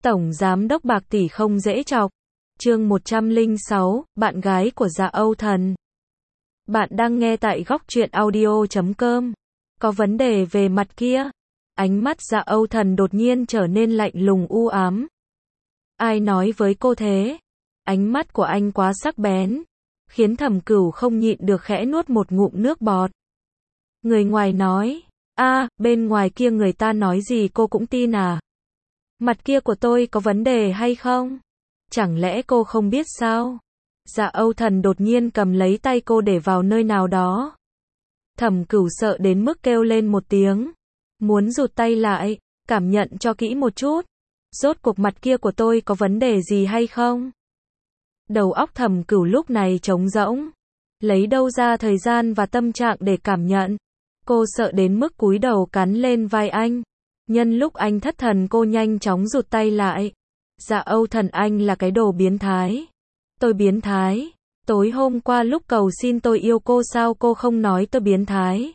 Tổng Giám đốc Bạc Tỷ không dễ chọc. Chương 106, bạn gái của Dạ Âu Thần. Bạn đang nghe tại goctruyện.audio.com. Có vấn đề về mặt kia. Ánh mắt Dạ Âu Thần đột nhiên trở nên lạnh lùng u ám. Ai nói với cô thế? Ánh mắt của anh quá sắc bén, khiến Thẩm Cửu không nhịn được khẽ nuốt một ngụm nước bọt. Người ngoài nói, bên ngoài kia người ta nói gì cô cũng tin à? Mặt kia của tôi có vấn đề hay không? Chẳng lẽ cô không biết sao? Dạ Âu Thần đột nhiên cầm lấy tay cô để vào nơi nào đó. Thẩm Cửu sợ đến mức kêu lên một tiếng, muốn rụt tay lại, cảm nhận cho kỹ một chút. Rốt cuộc mặt kia của tôi có vấn đề gì hay không? Đầu óc Thẩm Cửu lúc này trống rỗng, lấy đâu ra thời gian và tâm trạng để cảm nhận. Cô sợ đến mức cúi đầu cắn lên vai anh. Nhân lúc anh thất thần cô nhanh chóng rụt tay lại. Dạ Âu Thần, anh là cái đồ biến thái. Tôi biến thái? Tối hôm qua lúc cầu xin tôi yêu cô sao cô không nói tôi biến thái?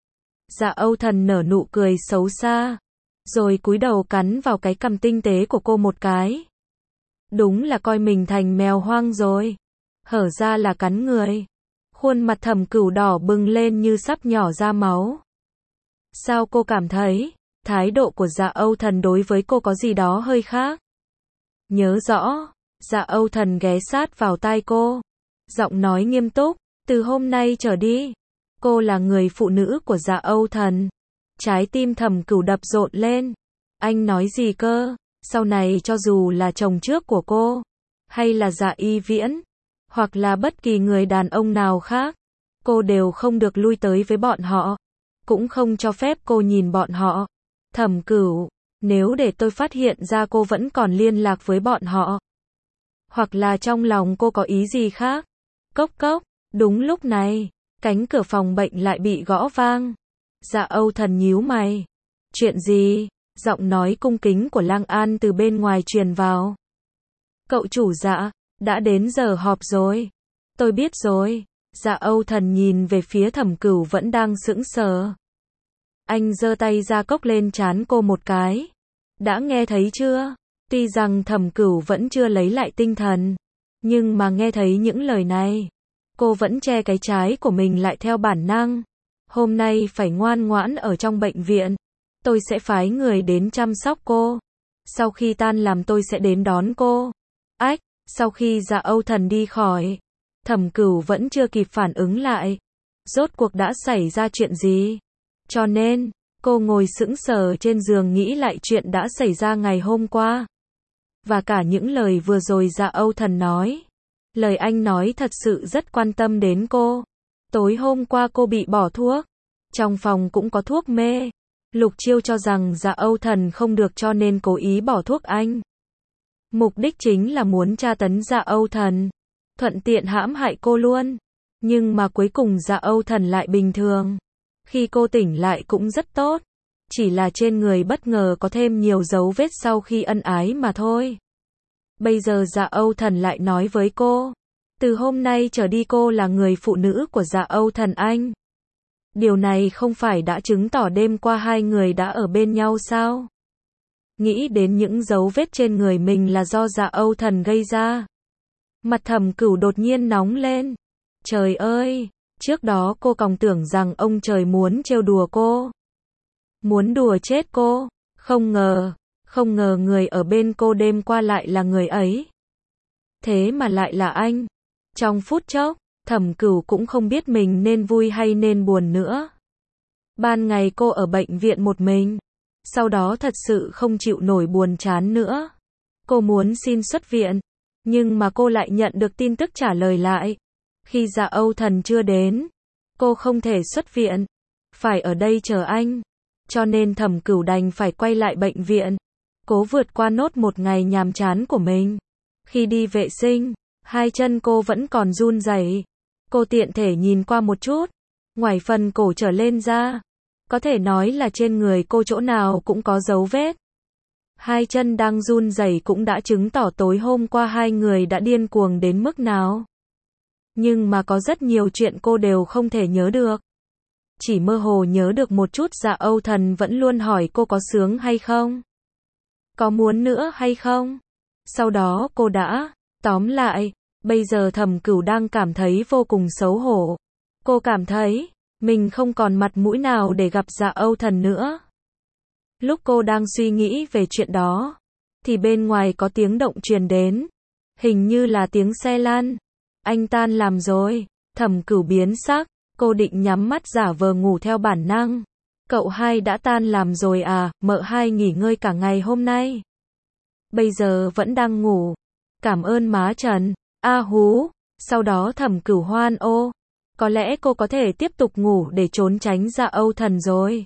Dạ Âu Thần nở nụ cười xấu xa, rồi cúi đầu cắn vào cái cằm tinh tế của cô một cái. Đúng là coi mình thành mèo hoang rồi. Hở ra là cắn người. Khuôn mặt Thẩm Cửu đỏ bừng lên như sắp nhỏ ra máu. Sao cô cảm thấy thái độ của Dạ Âu Thần đối với cô có gì đó hơi khác? Nhớ rõ. Dạ Âu Thần ghé sát vào tai cô, giọng nói nghiêm túc, từ hôm nay trở đi, cô là người phụ nữ của Dạ Âu Thần. Trái tim Thẩm Cửu đập rộn lên. Anh nói gì cơ? Sau này cho dù là chồng trước của cô, hay là Dạ Y Viễn, hoặc là bất kỳ người đàn ông nào khác, cô đều không được lui tới với bọn họ, cũng không cho phép cô nhìn bọn họ. Thẩm Cửu, nếu để tôi phát hiện ra cô vẫn còn liên lạc với bọn họ, hoặc là trong lòng cô có ý gì khác. Cốc cốc, đúng lúc này, cánh cửa phòng bệnh lại bị gõ vang. Dạ Âu Thần nhíu mày. Chuyện gì? Giọng nói cung kính của Lang An từ bên ngoài truyền vào. Cậu chủ Dạ, đã đến giờ họp rồi. Tôi biết rồi. Dạ Âu Thần nhìn về phía Thẩm Cửu vẫn đang sững sờ. Anh giơ tay ra cốc lên trán cô một cái. Đã nghe thấy chưa? Tuy rằng Thẩm Cửu vẫn chưa lấy lại tinh thần, nhưng mà nghe thấy những lời này, cô vẫn che cái trái của mình lại theo bản năng. Hôm nay phải ngoan ngoãn ở trong bệnh viện. Tôi sẽ phái người đến chăm sóc cô. Sau khi tan làm tôi sẽ đến đón cô. Ách, sau khi Dạ Âu Thần đi khỏi, Thẩm Cửu vẫn chưa kịp phản ứng lại. Rốt cuộc đã xảy ra chuyện gì? Cho nên, cô ngồi sững sờ trên giường nghĩ lại chuyện đã xảy ra ngày hôm qua. Và cả những lời vừa rồi Dạ Âu Thần nói. Lời anh nói thật sự rất quan tâm đến cô. Tối hôm qua cô bị bỏ thuốc. Trong phòng cũng có thuốc mê. Lục Chiêu cho rằng Dạ Âu Thần không được cho nên cố ý bỏ thuốc anh. Mục đích chính là muốn tra tấn Dạ Âu Thần, thuận tiện hãm hại cô luôn. Nhưng mà cuối cùng Dạ Âu Thần lại bình thường. Khi cô tỉnh lại cũng rất tốt. Chỉ là trên người bất ngờ có thêm nhiều dấu vết sau khi ân ái mà thôi. Bây giờ Dạ Âu Thần lại nói với cô, từ hôm nay trở đi cô là người phụ nữ của Dạ Âu Thần anh. Điều này không phải đã chứng tỏ đêm qua hai người đã ở bên nhau sao? Nghĩ đến những dấu vết trên người mình là do Dạ Âu Thần gây ra. Mặt Thẩm Cửu đột nhiên nóng lên. Trời ơi, trước đó cô còn tưởng rằng ông trời muốn trêu đùa cô. Muốn đùa chết cô, không ngờ người ở bên cô đêm qua lại là người ấy. Thế mà lại là anh. Trong phút chốc, Thẩm Cửu cũng không biết mình nên vui hay nên buồn nữa. Ban ngày cô ở bệnh viện một mình, sau đó thật sự không chịu nổi buồn chán nữa. Cô muốn xin xuất viện, nhưng mà cô lại nhận được tin tức trả lời lại. Khi Dạ Âu Thần chưa đến, cô không thể xuất viện, phải ở đây chờ anh. Cho nên Thẩm Cửu đành phải quay lại bệnh viện, cố vượt qua nốt một ngày nhàm chán của mình. Khi đi vệ sinh, hai chân cô vẫn còn run rẩy. Cô tiện thể nhìn qua một chút, ngoài phần cổ trở lên ra, có thể nói là trên người cô chỗ nào cũng có dấu vết. Hai chân đang run rẩy cũng đã chứng tỏ tối hôm qua hai người đã điên cuồng đến mức nào. Nhưng mà có rất nhiều chuyện cô đều không thể nhớ được. Chỉ mơ hồ nhớ được một chút. Dạ Âu Thần vẫn luôn hỏi cô có sướng hay không. Có muốn nữa hay không? Sau đó cô đã, tóm lại, bây giờ Thẩm Cửu đang cảm thấy vô cùng xấu hổ. Cô cảm thấy, mình không còn mặt mũi nào để gặp Dạ Âu Thần nữa. Lúc cô đang suy nghĩ về chuyện đó, thì bên ngoài có tiếng động truyền đến. Hình như là tiếng xe lăn. Anh tan làm rồi. Thẩm Cửu biến sắc, cô định nhắm mắt giả vờ ngủ theo bản năng. Cậu hai đã tan làm rồi à, mợ hai nghỉ ngơi cả ngày hôm nay. Bây giờ vẫn đang ngủ. Cảm ơn má Trần. A hú. Sau đó Thẩm Cửu hoan ô. Có lẽ cô có thể tiếp tục ngủ để trốn tránh Dạ Âu Thần rồi.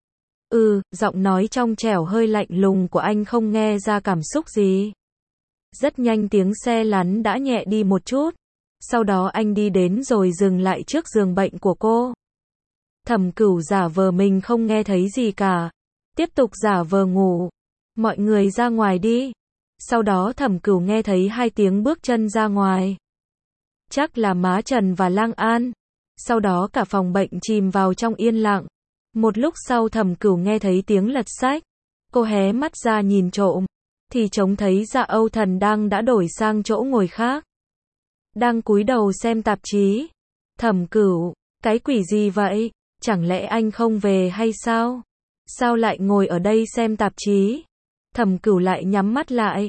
Giọng nói trong trẻo hơi lạnh lùng của anh không nghe ra cảm xúc gì. Rất nhanh tiếng xe lăn đã nhẹ đi một chút. Sau đó anh đi đến rồi dừng lại trước giường bệnh của cô. Thẩm Cửu giả vờ mình không nghe thấy gì cả. Tiếp tục giả vờ ngủ. Mọi người ra ngoài đi. Sau đó Thẩm Cửu nghe thấy 2 tiếng bước chân ra ngoài. Chắc là má Trần và Lang An. Sau đó cả phòng bệnh chìm vào trong yên lặng. Một lúc sau Thẩm Cửu nghe thấy tiếng lật sách. Cô hé mắt ra nhìn trộm. Thì trông thấy Dạ Âu Thần đã đổi sang chỗ ngồi khác. Đang cúi đầu xem tạp chí. Thẩm Cửu, cái quỷ gì vậy? Chẳng lẽ anh không về hay sao? Sao lại ngồi ở đây xem tạp chí? Thẩm Cửu lại nhắm mắt lại.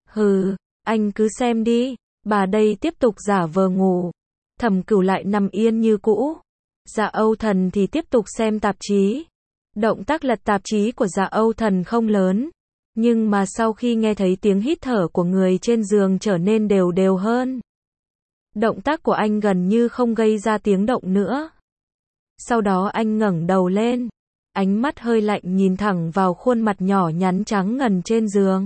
Anh cứ xem đi. Bà đây tiếp tục giả vờ ngủ. Thẩm Cửu lại nằm yên như cũ. Dạ Âu Thần thì tiếp tục xem tạp chí. Động tác lật tạp chí của Dạ Âu Thần không lớn. Nhưng mà sau khi nghe thấy tiếng hít thở của người trên giường trở nên đều đều hơn. Động tác của anh gần như không gây ra tiếng động nữa. Sau đó anh ngẩng đầu lên. Ánh mắt hơi lạnh nhìn thẳng vào khuôn mặt nhỏ nhắn trắng ngần trên giường.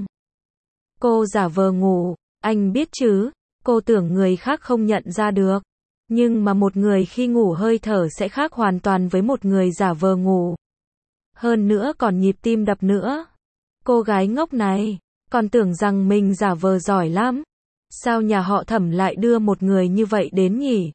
Cô giả vờ ngủ, anh biết chứ, cô tưởng người khác không nhận ra được. Nhưng mà một người khi ngủ hơi thở sẽ khác hoàn toàn với một người giả vờ ngủ. Hơn nữa còn nhịp tim đập nữa. Cô gái ngốc này, còn tưởng rằng mình giả vờ giỏi lắm. Sao nhà họ Thẩm lại đưa một người như vậy đến nhỉ?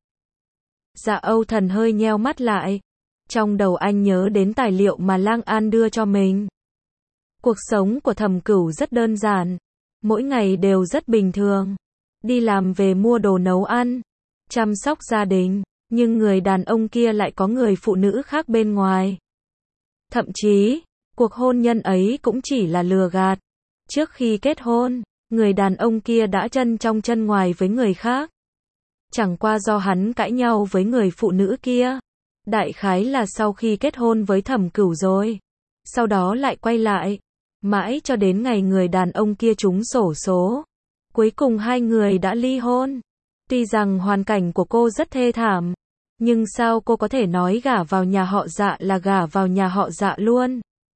Dạ Âu Thần hơi nheo mắt lại. Trong đầu anh nhớ đến tài liệu mà Lang An đưa cho mình. Cuộc sống của Thẩm Cửu rất đơn giản. Mỗi ngày đều rất bình thường. Đi làm về mua đồ nấu ăn. Chăm sóc gia đình. Nhưng người đàn ông kia lại có người phụ nữ khác bên ngoài. Thậm chí, cuộc hôn nhân ấy cũng chỉ là lừa gạt. Trước khi kết hôn, người đàn ông kia đã chân trong chân ngoài với người khác. Chẳng qua do hắn cãi nhau với người phụ nữ kia. Đại khái là sau khi kết hôn với Thẩm Cửu rồi. Sau đó lại quay lại. Mãi cho đến ngày người đàn ông kia trúng xổ số. Cuối cùng hai người đã ly hôn. Tuy rằng hoàn cảnh của cô rất thê thảm. Nhưng sao cô có thể nói gả vào nhà họ Dạ là gả vào nhà họ Dạ luôn?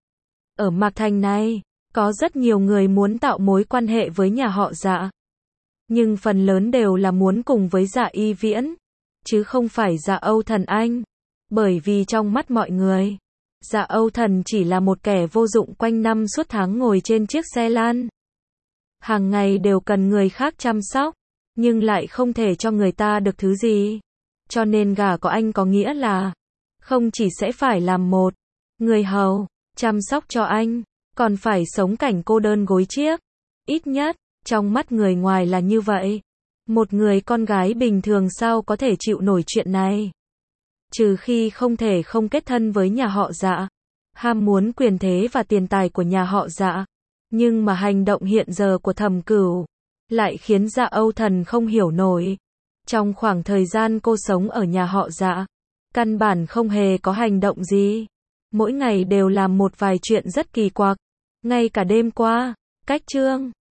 Ở Mạc Thành này, có rất nhiều người muốn tạo mối quan hệ với nhà họ Dạ. Nhưng phần lớn đều là muốn cùng với Dạ Y Viễn. Chứ không phải Dạ Âu Thần anh. Bởi vì trong mắt mọi người, Dạ Âu Thần chỉ là một kẻ vô dụng quanh năm suốt tháng ngồi trên chiếc xe lăn. Hàng ngày đều cần người khác chăm sóc, nhưng lại không thể cho người ta được thứ gì. Cho nên gả của anh có nghĩa là, không chỉ sẽ phải làm một người hầu, chăm sóc cho anh, còn phải sống cảnh cô đơn gối chiếc. Ít nhất, trong mắt người ngoài là như vậy. Một người con gái bình thường sao có thể chịu nổi chuyện này? Trừ khi không thể không kết thân với nhà họ Dạ. Ham muốn quyền thế và tiền tài của nhà họ Dạ. Nhưng mà hành động hiện giờ của Thẩm Cửu lại khiến Dạ Âu Thần không hiểu nổi. Trong khoảng thời gian cô sống ở nhà họ Dạ, căn bản không hề có hành động gì. Mỗi ngày đều làm một vài chuyện rất kỳ quặc. Ngay cả đêm qua, cách chương